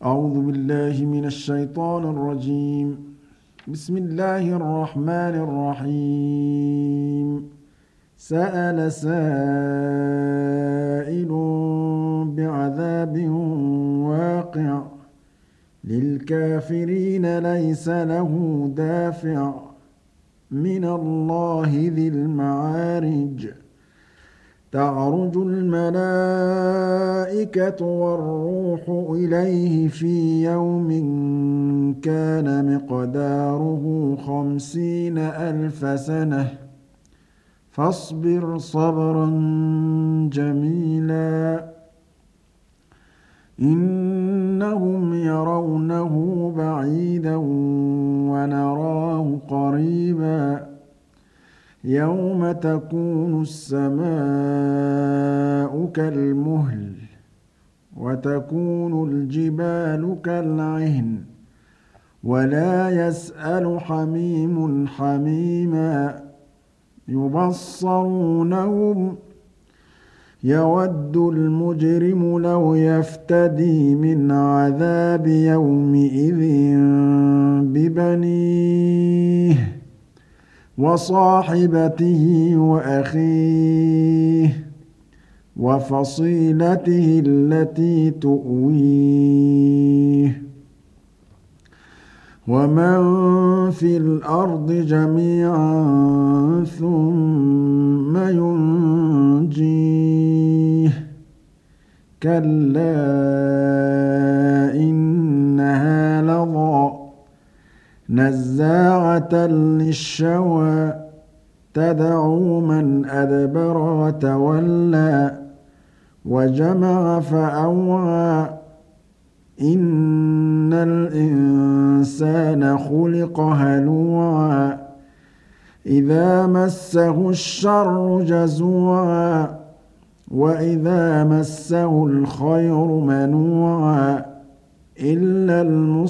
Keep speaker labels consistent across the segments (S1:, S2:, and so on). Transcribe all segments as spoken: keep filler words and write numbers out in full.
S1: أعوذ بالله من الشيطان الرجيم. بسم الله الرحمن الرحيم. سأل سائل بعذاب واقع للكافرين ليس له دافع من الله ذي المعارج. تعرج الملائكة والروح إليه في يوم كان مقداره خمسين ألف سنة فاصبر صبرا جميلا إنهم يرونه بعيدا ونراه قريبا يوم تكون السماء كالمهل وتكون الجبال كالعهن ولا يسأل حميم حميما يبصرونهم يود المجرم لو يفتدي من عذاب يومئذ ببنيه وصاحبته وأخيه وفصيلته التي تؤويه ومن في الأرض جميعا ثم ينجيه كلا إنها لظى نزاعة للشوى تدعو من أدبر وتولى وجمع فأوعى إن الإنسان خلق هلوعا إذا مسه الشر جزوعا وإذا مسه الخير منوعا إلا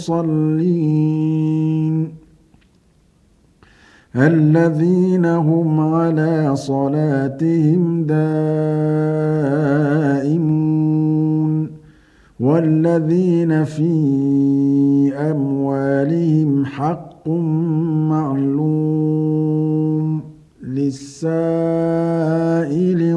S1: المصلين الذين هم على صلاتهم دائمون والذين في أموالهم حق معلوم للسائل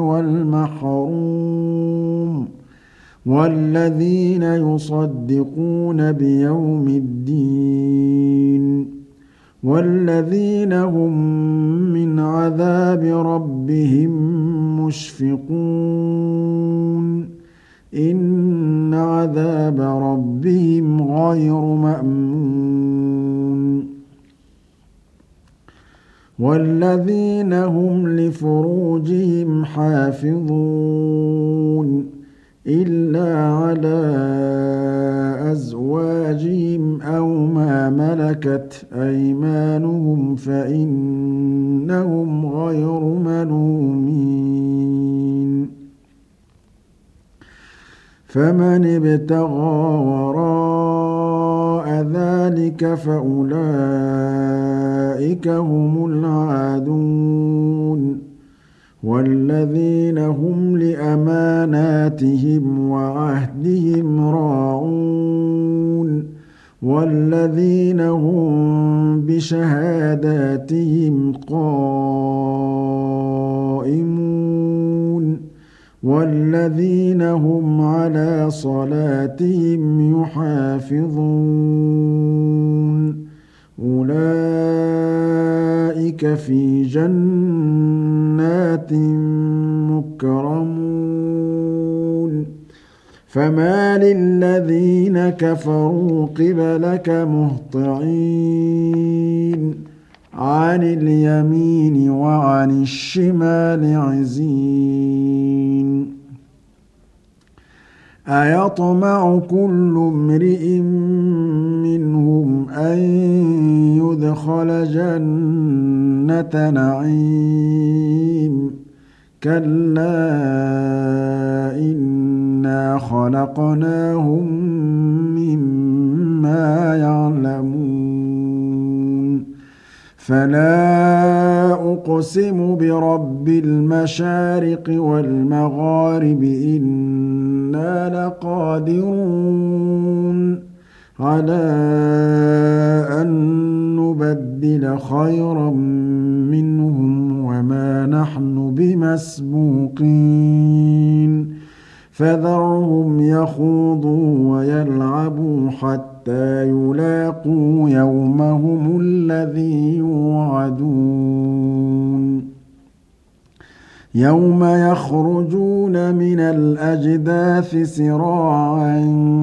S1: والمحروم والذين يصدقون بيوم الدين والذين هم من عذاب ربهم مشفقون إن عذاب ربهم غير مأمون والذين هم لفروجهم حافظون إلا على أزواجهم أو ما ملكت أيمانهم فإنهم غير ملومين فمن ابتغى وراء ذلك فأولئك هم العادون والذين هم لأماناتهم وعهدهم راعون والذين هم بشهاداتهم قائمون والذين هم على صلاتهم يحافظون أولئك في جنات مكرمون فما للذين كفروا قبلك مهطعين عن اليمين وعن الشمال عزين أيطمع كل امرئ منهم أن يدخل جنة نعيم كلا إنا خلقناهم مما يعلمون فلا أقسم برب المشارق والمغارب إن إِنَّا لَقَادِرُونَ عَلَىٰ أَن نُّبَدِّلَ خَيْرًا مِّنْهُمْ وَمَا نَحْنُ بِمَسْبُوقِينَ فَذَرْهُمْ يَخُوضُوا وَيَلْعَبُوا حَتَّىٰ يُلَاقُوا يَوْمَهُمُ الَّذِي يُوعَدُونَ يَوْمَ يَخْرُجُونَ مِنَ الْأَجْدَاثِ سِرَاعًا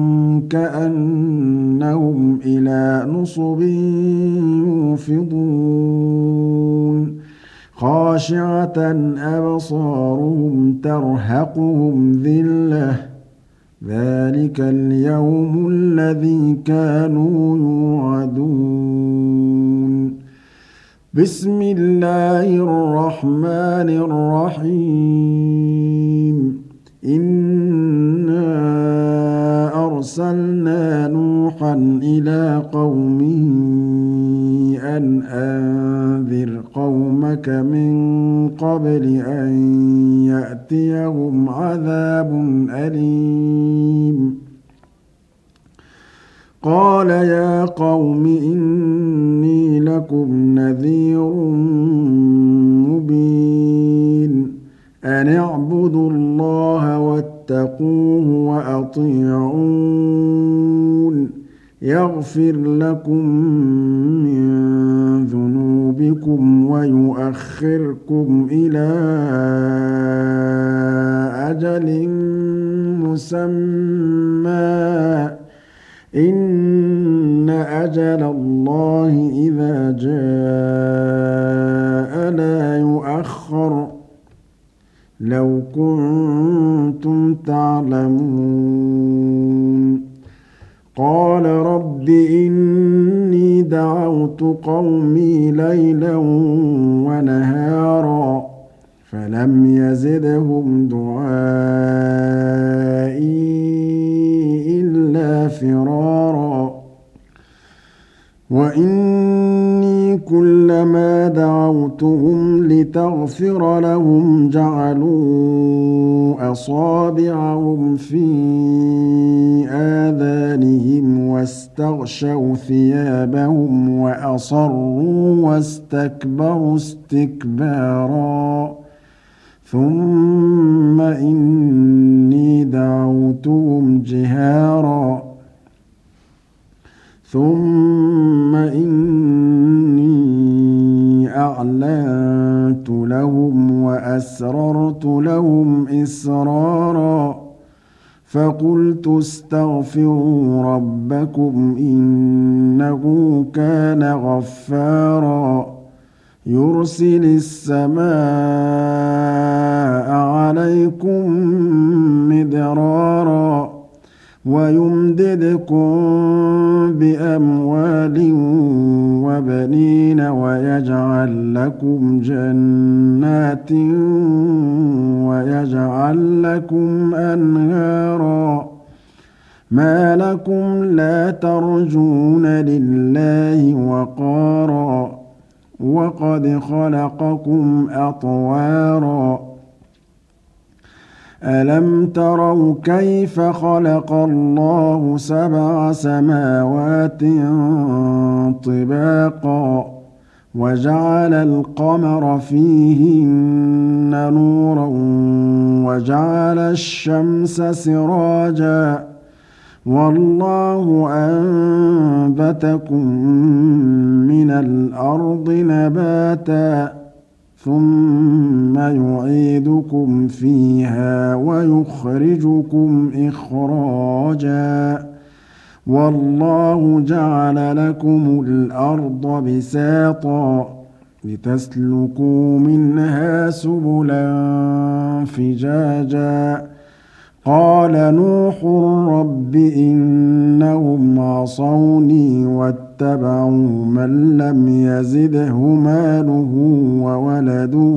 S1: كَأَنَّهُمْ إِلَىٰ نُصُبٍ يُوفِضُونَ خَاشِعَةً أَبْصَارُهُمْ تَرْهَقُهُمْ ذِلَّةٌ ۚ ذَٰلِكَ الْيَوْمُ الَّذِي كَانُوا يُوعَدُونَ بِسْمِ اللَّهِ الرَّحْمَٰنِ الرَّحِيمِ إِنَّا أَرْسَلْنَا نُوحًا إِلَىٰ قَوْمِهِ أَنْ أَنذِرْ قَوْمَكَ مِن قَبْلِ أَن يَأْتِيَهُمْ عَذَابٌ أَلِيمٌ قَالَ يَا قَوْمِ إِنِّي لَكُمْ نَذِيرٌ مُّبِينٌ أَنِ اعْبُدُوا اللَّهَ وَاتَّقُوهُ وَأَطِيعُونِ يَغْفِرْ لَكُم مِّن ذُنُوبِكُمْ وَيُؤَخِّرْكُمْ إِلَىٰ أَجَلٍ مُّسَمًّى ۚ إِنَّ أَجَلَ اللَّهِ إِذَا جَاءَ لَا يُؤَخَّرُ ۖ لَوْ كُنتُمْ تَعْلَمُونَ قَالَ رَبِّ إِنِّي دَعَوْتُ قَوْمِي لَيْلًا وَنَهَارًا فَلَمْ يَزِدْهُمْ دُعَائِي إِلَّا فِرَارًا وَإِنِّي كُلَّمَا دَعَوْتُهُمْ لِتَغْفِرَ لَهُمْ جَعَلُوا أَصَابِعَهُمْ فِي آذَانِهِمْ وَاسْتَغْشَوْا ثِيَابَهُمْ وَأَصَرُّوا وَاسْتَكْبَرُوا اسْتِكْبَارًا ثُمَّ إِنِّي دَعَوْتُهُمْ جِهَارًا ثُمَّ إِنِّي أَعْلَنتُ لَهُمْ وَأَسْرَرْتُ لَهُمْ إِسْرَارًا فَقُلْتُ اسْتَغْفِرُوا رَبَّكُمْ إِنَّهُ كَانَ غَفَّارًا يُرْسِلِ السَّمَاءَ عَلَيْكُم مِّدْرَارًا وَيُمْدِدْكُم بِأَمْوَالٍ وَبَنِينَ وَيَجْعَل لَّكُمْ جَنَّاتٍ وَيَجْعَل لَّكُمْ أَنْهَارًا مَا لَكُمْ لَا تَرْجُونَ لِلَّهِ وَقَارًا وَقَدْ خَلَقَكُمْ أَطْوَارًا أَلَمْ تَرَوْا كَيْفَ خَلَقَ اللَّهُ سَبْعَ سَمَاوَاتٍ طِبَاقًا وَجَعَلَ الْقَمَرَ فِيهِنَّ نُورًا وَجَعَلَ الشَّمْسَ سِرَاجًا وَاللَّهُ أَنبَتَكُم مِّنَ الْأَرْضِ نَبَاتًا ثُمَّ يُعِيدُكُمْ فِيهَا وَيُخْرِجُكُمْ إِخْرَاجًا وَاللَّهُ جَعَلَ لَكُمُ الْأَرْضَ بِسَاطًا لِتَسْلُكُوا مِنْهَا سُبُلًا فِجَاجًا قَالَ نُوحٌ رَبِّ إِنَّهُمْ عَصَوْنِي وَاتَّبَعُوا مَن لَّمْ يَزِدْهُ مَالُهُ وَوَلَدُهُ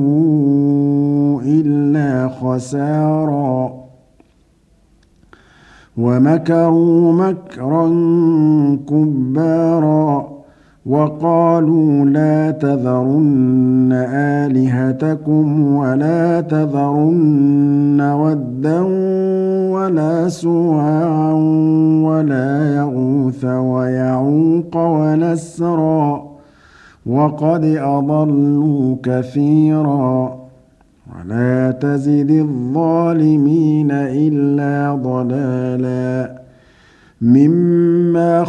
S1: إِلَّا خَسَارًا وَمَكَرُوا مَكْرًا كُبَّارًا وقالوا لا تذرن آلهتكم ولا تذرن ودا ولا سواعا ولا يغوث ويعوق ونسرا وقد أضلوا كثيرا ولا تزد الظالمين إلا ضلالا مما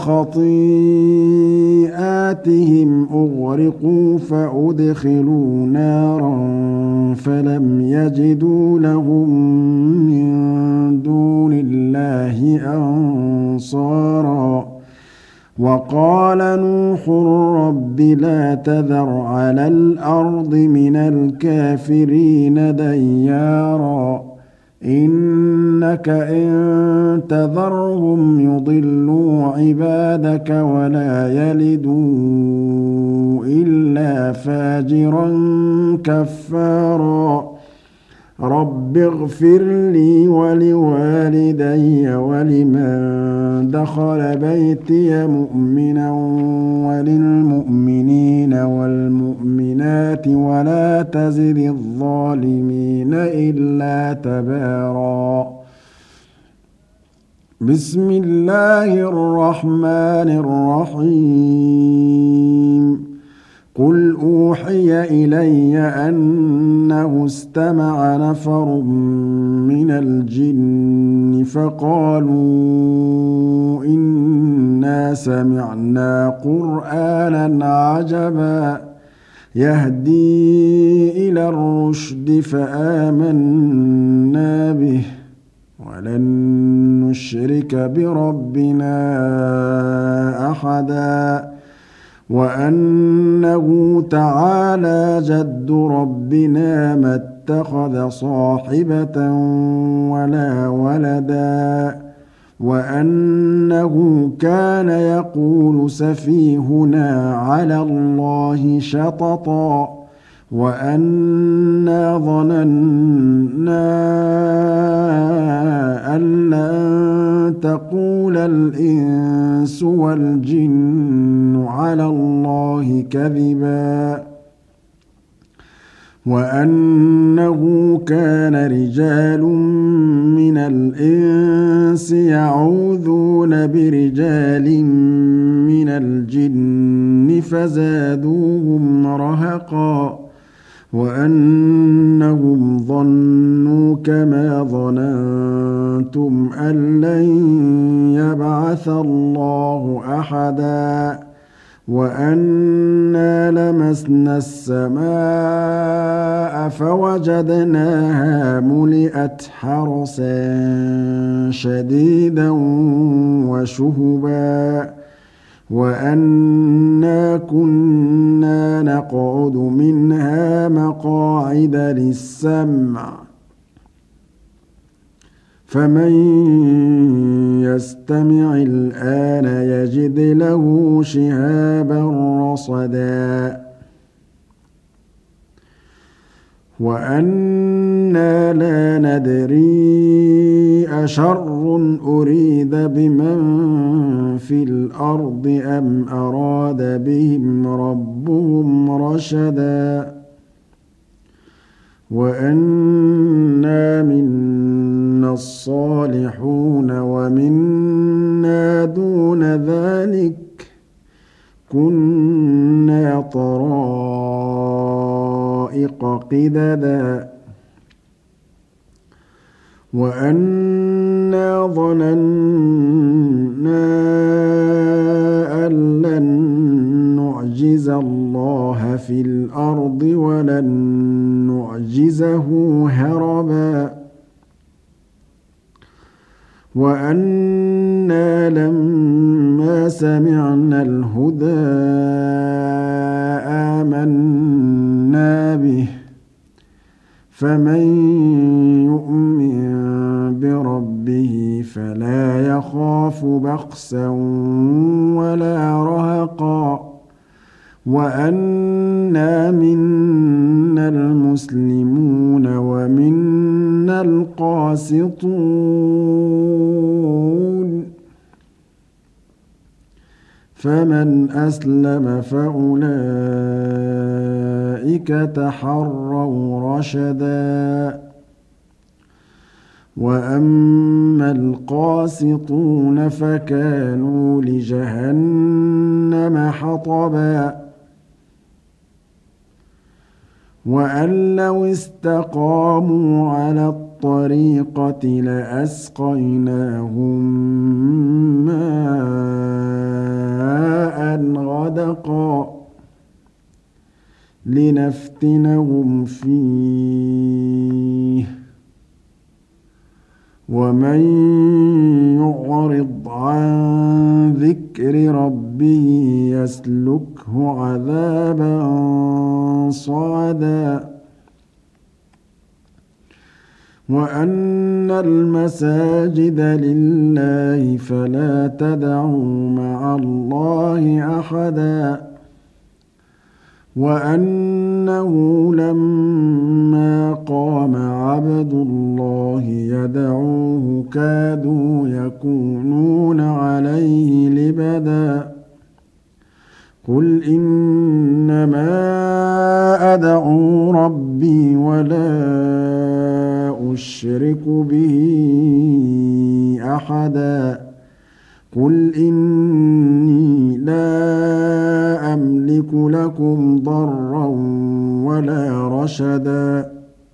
S1: خطيئاتهم أغرقوا فأدخلوا نارا فلم يجدوا لهم من دون الله أنصارا وقال نوح رب لا تذر على الأرض من الكافرين ديارا إنك إن تذرهم يضلوا عبادك ولا يلدوا إلا فاجرا كفارا رب اغفر لي ولوالدي ولمن دخل بيتي مؤمنا وللمؤمنين والمؤمنات ولا تزد الظالمين إلا تبارا بسم الله الرحمن الرحيم قل أوحي إلي أنه استمع نفر من الجن فقالوا إنا سمعنا قرآنا عجبا يهدي إلى الرشد فآمنا به ولن نشرك بربنا أحدا وأنه تعالى جد ربنا ما اتخذ صاحبة ولا ولدا وأنه كان يقول سفيهنا على الله شططا وأنا ظننا أن لن تقول الإنس والجن على الله كذبا وأنه كان رجال من الإنس يعوذون برجال من الجن فزادوهم رهقا وأنهم ظنوا كما ظننتم أن لن يبعث الله أحدا وأنا لمسنا السماء فوجدناها ملئت حرسا شديدا وشهبا وأنا كنا نقعد منها مقاعد للسمع فمن يستمع الآن يجد له شهابا رصدا وأنا لا ندري أشر أريد بمن في الأرض أم أراد بهم ربهم رشدا وأنا منا الصالحون ومنا دون ذلك كنا طرائق قددا وأنا ظننا أن لن نعجز الله في الأرض ولن نعجزه هربا وأنا لما سمعنا الهدى آمنا به فمن يؤمن بربه فلا يخاف بخسا ولا رهقا وأنا منا المسلمون ومنا القاسطون فمن أسلم فأولئك تحروا رشدا وأما القاسطون فكانوا لجهنم حطبا وأن لو استقاموا على الطريقة لأسقيناهم ماء غدقا لنفتنهم فيه ومن يعرض عن ذكر ربه يسلكه عذابا صعدا وأن المساجد لله فلا تدعوا مع الله أحدا وأنه لما قام عبد الله يدعوه كادوا يكونون عليه لبدا قل إنما أدعو ربي ولا أشرك به أحدا قل إني لا أملك لكم ضرا ولا رشدا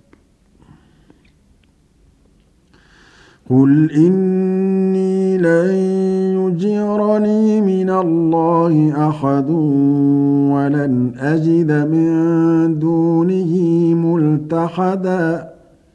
S1: قل إني لن يجيرني من الله أحد ولن أجد من دونه ملتحدا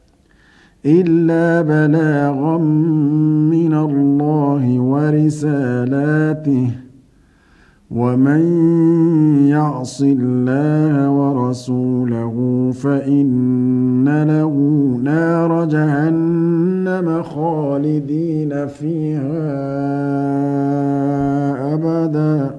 S1: إلا بلاغا من الله ورسالاته ومن يعص الله ورسوله فإن له نار جهنم خالدين فيها أبدا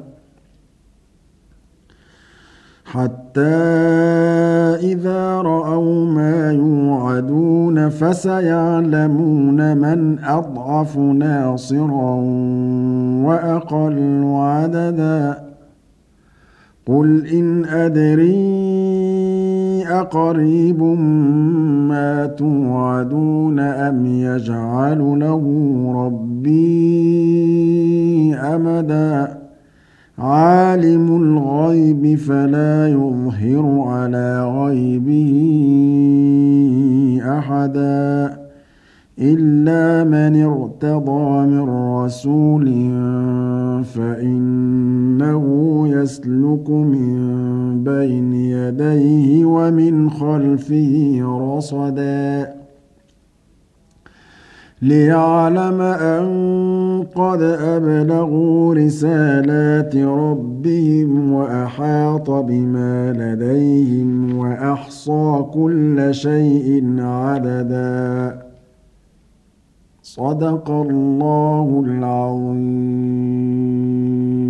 S1: حتى إذا رأوا ما يوعدون فسيعلمون من أضعف ناصرا وأقل عددا قل إن أدري أقريب ما توعدون أم يجعل له ربي أمدا عالم الغيب فلا يظهر على غيبه أحدا إلا من ارتضى من رسول فإنه يسلك من بين يديه ومن خلفه رصدا ليعلم أن قد أبلغوا رسالات ربهم وأحاط بما لديهم وأحصى كل شيء عددا صدق الله العظيم.